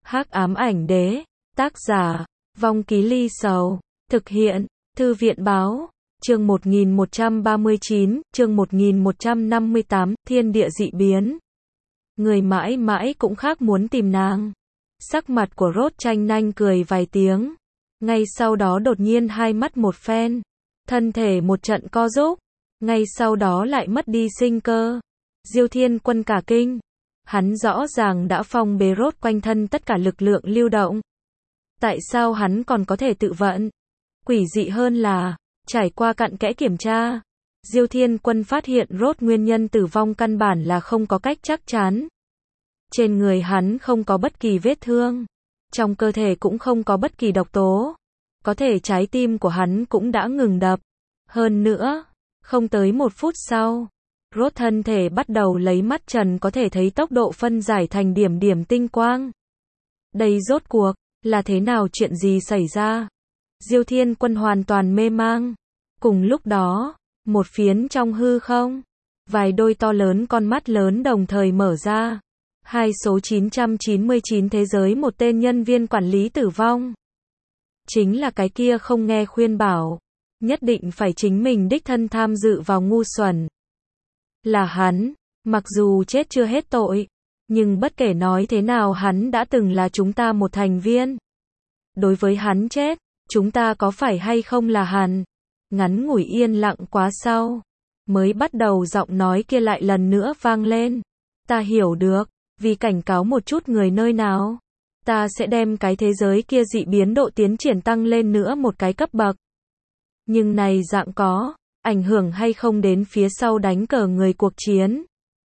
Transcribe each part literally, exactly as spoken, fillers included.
Hắc ám ảnh đế, tác giả, Vong Ký Ly Sầu, thực hiện, Thư viện báo, chương một nghìn một trăm ba mươi chín, chương một nghìn một trăm năm mươi tám, thiên địa dị biến. Người mãi mãi cũng khác muốn tìm nàng. Sắc mặt của Rốt Tranh Nanh cười vài tiếng. Ngay sau đó đột nhiên hai mắt một phen. Thân thể một trận co rúm. Ngay sau đó lại mất đi sinh cơ. Diêu Thiên Quân cả kinh. Hắn rõ ràng đã phong bế Rốt quanh thân tất cả lực lượng lưu động. Tại sao hắn còn có thể tự vận? Quỷ dị hơn là, trải qua cặn kẽ kiểm tra, Diêu Thiên Quân phát hiện Rốt nguyên nhân tử vong căn bản là không có cách chắc chắn. Trên người hắn không có bất kỳ vết thương, trong cơ thể cũng không có bất kỳ độc tố. Có thể trái tim của hắn cũng đã ngừng đập. Hơn nữa, không tới một phút sau, Rốt thân thể bắt đầu lấy mắt trần có thể thấy tốc độ phân giải thành điểm điểm tinh quang. Đây rốt cuộc là thế nào, chuyện gì xảy ra? Diêu Thiên Quân hoàn toàn mê mang. Cùng lúc đó, một phiến trong hư không, vài đôi to lớn con mắt lớn đồng thời mở ra. Hai số chín trăm chín mươi chín thế giới, một tên nhân viên quản lý tử vong. Chính là cái kia không nghe khuyên bảo, nhất định phải chính mình đích thân tham dự vào ngu xuẩn. Là hắn, mặc dù chết chưa hết tội, nhưng bất kể nói thế nào hắn đã từng là chúng ta một thành viên. Đối với hắn chết, chúng ta có phải hay không là hắn? Ngắn ngủi yên lặng quá sau, mới bắt đầu giọng nói kia lại lần nữa vang lên. Ta hiểu được, vì cảnh cáo một chút người nơi nào, ta sẽ đem cái thế giới kia dị biến độ tiến triển tăng lên nữa một cái cấp bậc. Nhưng này dạng có ảnh hưởng hay không đến phía sau đánh cờ người cuộc chiến?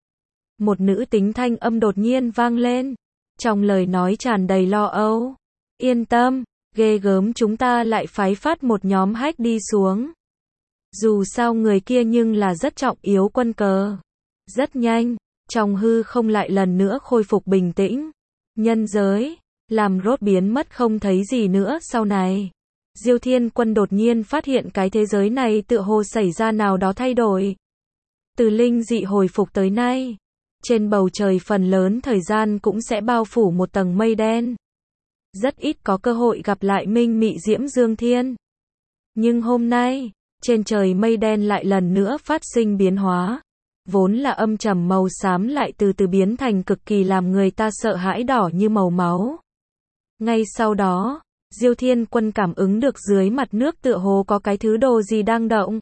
Một nữ tính thanh âm đột nhiên vang lên, trong lời nói tràn đầy lo âu. Yên tâm, ghê gớm, chúng ta lại phái phát một nhóm hack đi xuống. Dù sao người kia nhưng là rất trọng yếu quân cờ. Rất nhanh, trong hư không lại lần nữa khôi phục bình tĩnh. Nhân giới, làm Rốt biến mất không thấy gì nữa sau này. Diêu Thiên Quân đột nhiên phát hiện cái thế giới này tựa hồ xảy ra nào đó thay đổi. Từ linh dị hồi phục tới nay, trên bầu trời phần lớn thời gian cũng sẽ bao phủ một tầng mây đen. Rất ít có cơ hội gặp lại Minh Mị Diễm Dương Thiên. Nhưng hôm nay, trên trời mây đen lại lần nữa phát sinh biến hóa. Vốn là âm trầm màu xám lại từ từ biến thành cực kỳ làm người ta sợ hãi đỏ như màu máu. Ngay sau đó, Diêu Thiên Quân cảm ứng được dưới mặt nước tựa hồ có cái thứ đồ gì đang động.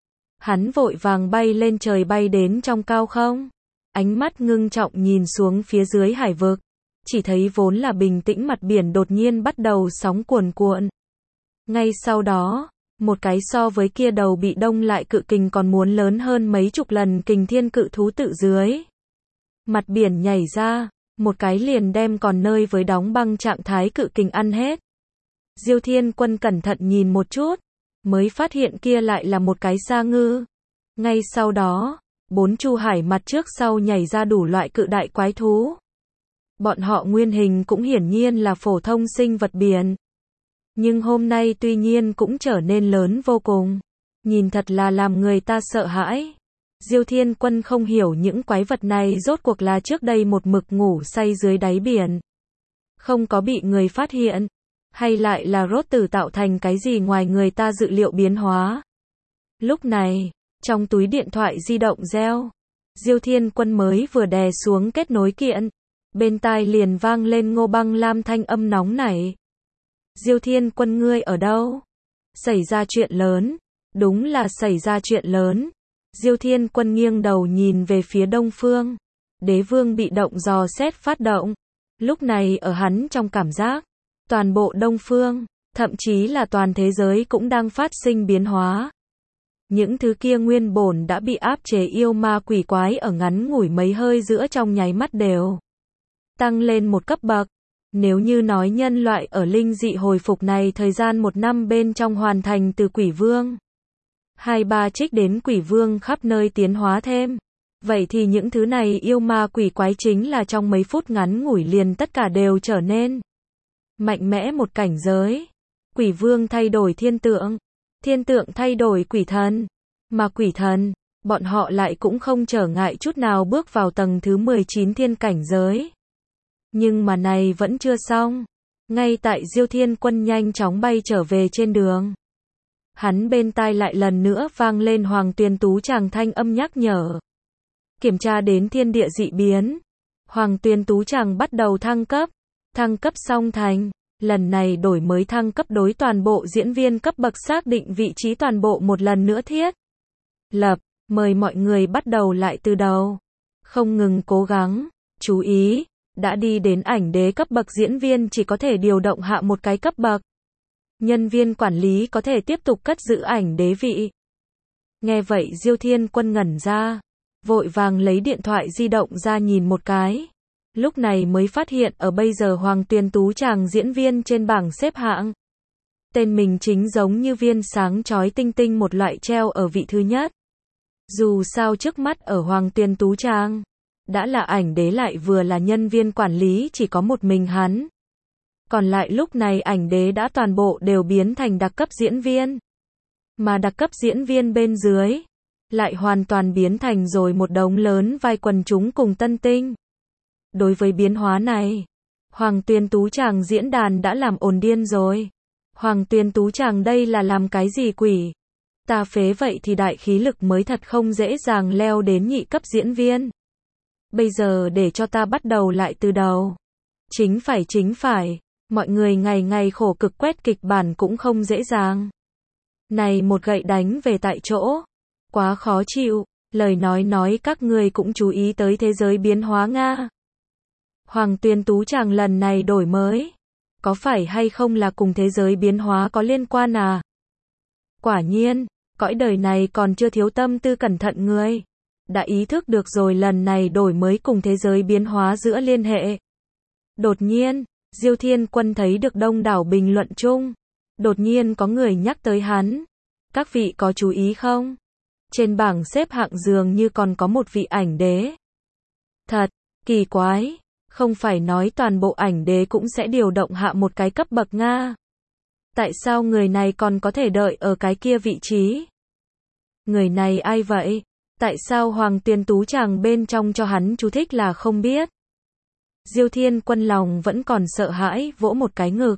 Hắn vội vàng bay lên trời, bay đến trong cao không. Ánh mắt ngưng trọng nhìn xuống phía dưới hải vực. Chỉ thấy vốn là bình tĩnh mặt biển đột nhiên bắt đầu sóng cuồn cuộn. Ngay sau đó, một cái so với kia đầu bị đông lại cự kình còn muốn lớn hơn mấy chục lần kình thiên cự thú tự dưới mặt biển nhảy ra, một cái liền đem còn nơi với đóng băng trạng thái cự kình ăn hết. Diêu Thiên Quân cẩn thận nhìn một chút, mới phát hiện kia lại là một cái sa ngư. Ngay sau đó, bốn chu hải mặt trước sau nhảy ra đủ loại cự đại quái thú. Bọn họ nguyên hình cũng hiển nhiên là phổ thông sinh vật biển. Nhưng hôm nay tuy nhiên cũng trở nên lớn vô cùng. Nhìn thật là làm người ta sợ hãi. Diêu Thiên Quân không hiểu những quái vật này rốt cuộc là trước đây một mực ngủ say dưới đáy biển, không có bị người phát hiện, hay lại là Rốt tử tạo thành cái gì ngoài người ta dự liệu biến hóa. Lúc này, trong túi điện thoại di động reo. Diêu Thiên Quân mới vừa đè xuống kết nối kiện, bên tai liền vang lên Ngô Băng Lam thanh âm nóng nảy. Diêu Thiên Quân, ngươi ở đâu? Xảy ra chuyện lớn. Đúng là xảy ra chuyện lớn. Diêu Thiên Quân nghiêng đầu nhìn về phía đông phương. Đế vương bị động dò xét phát động. Lúc này ở hắn trong cảm giác, toàn bộ đông phương, thậm chí là toàn thế giới cũng đang phát sinh biến hóa. Những thứ kia nguyên bổn đã bị áp chế yêu ma quỷ quái ở ngắn ngủi mấy hơi giữa trong nháy mắt đều tăng lên một cấp bậc. Nếu như nói nhân loại ở linh dị hồi phục này thời gian một năm bên trong hoàn thành từ quỷ vương hai ba trích đến quỷ vương khắp nơi tiến hóa thêm, vậy thì những thứ này yêu ma quỷ quái chính là trong mấy phút ngắn ngủi liền tất cả đều trở nên mạnh mẽ một cảnh giới. Quỷ vương thay đổi thiên tượng, thiên tượng thay đổi quỷ thần, mà quỷ thần, bọn họ lại cũng không trở ngại chút nào bước vào tầng thứ mười chín thiên cảnh giới. Nhưng mà này vẫn chưa xong. Ngay tại Diêu Thiên Quân nhanh chóng bay trở về trên đường, hắn bên tai lại lần nữa vang lên Hoàng Tuyền Tú Tràng thanh âm nhắc nhở. Kiểm tra đến thiên địa dị biến, Hoàng Tuyền Tú Tràng bắt đầu thăng cấp. Thăng cấp xong thành, lần này đổi mới thăng cấp đối toàn bộ diễn viên cấp bậc xác định vị trí toàn bộ một lần nữa thiết lập, mời mọi người bắt đầu lại từ đầu. Không ngừng cố gắng, chú ý, đã đi đến ảnh đế cấp bậc diễn viên chỉ có thể điều động hạ một cái cấp bậc. Nhân viên quản lý có thể tiếp tục cất giữ ảnh đế vị. Nghe vậy Diêu Thiên Quân ngẩn ra, vội vàng lấy điện thoại di động ra nhìn một cái. Lúc này mới phát hiện ở bây giờ Hoàng Tuyền Tú Tràng diễn viên trên bảng xếp hạng. Tên mình chính giống như viên sáng chói tinh tinh một loại treo ở vị thứ nhất. Dù sao trước mắt ở Hoàng Tuyền Tú Tràng, đã là ảnh đế lại vừa là nhân viên quản lý chỉ có một mình hắn. Còn lại lúc này ảnh đế đã toàn bộ đều biến thành đặc cấp diễn viên. Mà đặc cấp diễn viên bên dưới, lại hoàn toàn biến thành rồi một đống lớn vai quần chúng cùng tân tinh. Đối với biến hóa này, Hoàng Tuyền Tú Tràng diễn đàn đã làm ồn điên rồi. Hoàng Tuyền Tú Tràng đây là làm cái gì quỷ? Ta phế vậy thì đại khí lực mới thật không dễ dàng leo đến nhị cấp diễn viên. Bây giờ để cho ta bắt đầu lại từ đầu. Chính phải chính phải, mọi người ngày ngày khổ cực quét kịch bản cũng không dễ dàng. Này một gậy đánh về tại chỗ, quá khó chịu, lời nói nói các người cũng chú ý tới thế giới biến hóa Nga. Hoàng Tuyền Tú Tràng lần này đổi mới, có phải hay không là cùng thế giới biến hóa có liên quan à? Quả nhiên, cõi đời này còn chưa thiếu tâm tư cẩn thận người. Đã ý thức được rồi lần này đổi mới cùng thế giới biến hóa giữa liên hệ. Đột nhiên, Diêu Thiên Quân thấy được đông đảo bình luận chung. Đột nhiên có người nhắc tới hắn. Các vị có chú ý không? Trên bảng xếp hạng dường như còn có một vị ảnh đế. Thật, kỳ quái. Không phải nói toàn bộ ảnh đế cũng sẽ điều động hạ một cái cấp bậc Nga. Tại sao người này còn có thể đợi ở cái kia vị trí? Người này ai vậy? Tại sao Hoàng Tuyền Tú Tràng bên trong cho hắn chú thích là không biết? Diêu Thiên Quân lòng vẫn còn sợ hãi, vỗ một cái ngực.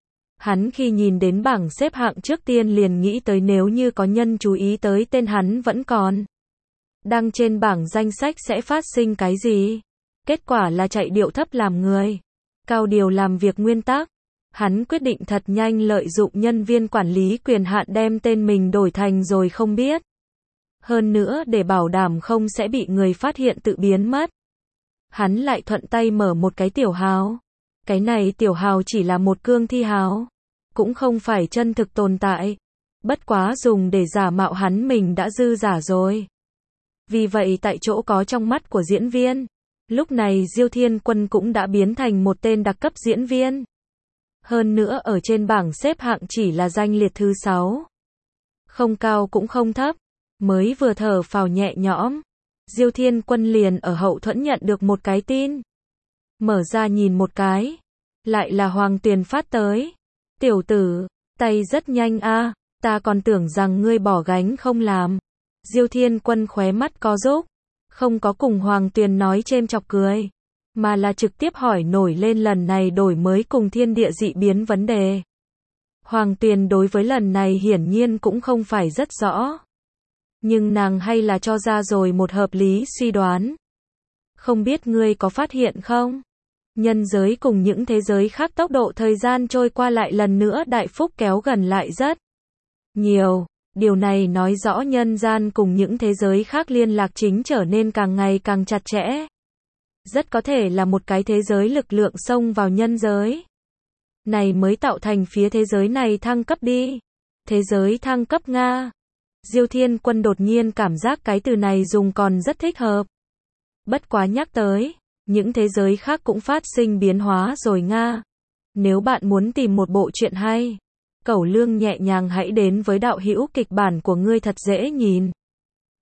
Hắn khi nhìn đến bảng xếp hạng trước tiên liền nghĩ tới nếu như có nhân chú ý tới tên hắn vẫn còn đăng trên bảng danh sách sẽ phát sinh cái gì? Kết quả là chạy điệu thấp làm người, cao điều làm việc nguyên tắc. Hắn quyết định thật nhanh lợi dụng nhân viên quản lý quyền hạn đem tên mình đổi thành rồi không biết. Hơn nữa để bảo đảm không sẽ bị người phát hiện tự biến mất. Hắn lại thuận tay mở một cái tiểu hào. Cái này tiểu hào chỉ là một cương thi hào, cũng không phải chân thực tồn tại. Bất quá dùng để giả mạo hắn mình đã dư giả rồi. Vì vậy tại chỗ có trong mắt của diễn viên. Lúc này Diêu Thiên Quân cũng đã biến thành một tên đặc cấp diễn viên. Hơn nữa ở trên bảng xếp hạng chỉ là danh liệt thứ sáu. Không cao cũng không thấp. Mới vừa thở phào nhẹ nhõm, Diêu Thiên Quân liền ở hậu thuẫn nhận được một cái tin. Mở ra nhìn một cái, lại là Hoàng Tuyền phát tới. Tiểu tử, tay rất nhanh a, ta còn tưởng rằng ngươi bỏ gánh không làm. Diêu Thiên Quân khóe mắt co rúm, không có cùng Hoàng Tuyền nói chêm chọc cười, mà là trực tiếp hỏi nổi lên lần này đổi mới cùng thiên địa dị biến vấn đề. Hoàng Tuyền đối với lần này hiển nhiên cũng không phải rất rõ. Nhưng nàng hay là cho ra rồi một hợp lý suy đoán. Không biết ngươi có phát hiện không? Nhân giới cùng những thế giới khác tốc độ thời gian trôi qua lại lần nữa đại phúc kéo gần lại rất nhiều. Điều này nói rõ nhân gian cùng những thế giới khác liên lạc chính trở nên càng ngày càng chặt chẽ. Rất có thể là một cái thế giới lực lượng xông vào nhân giới. Này mới tạo thành phía thế giới này thăng cấp đi. Thế giới thăng cấp Nga. Diêu Thiên Quân đột nhiên cảm giác cái từ này dùng còn rất thích hợp. Bất quá nhắc tới, những thế giới khác cũng phát sinh biến hóa rồi Nga. Nếu bạn muốn tìm một bộ truyện hay, Cẩu Lương nhẹ nhàng hãy đến với đạo hữu kịch bản của ngươi thật dễ nhìn.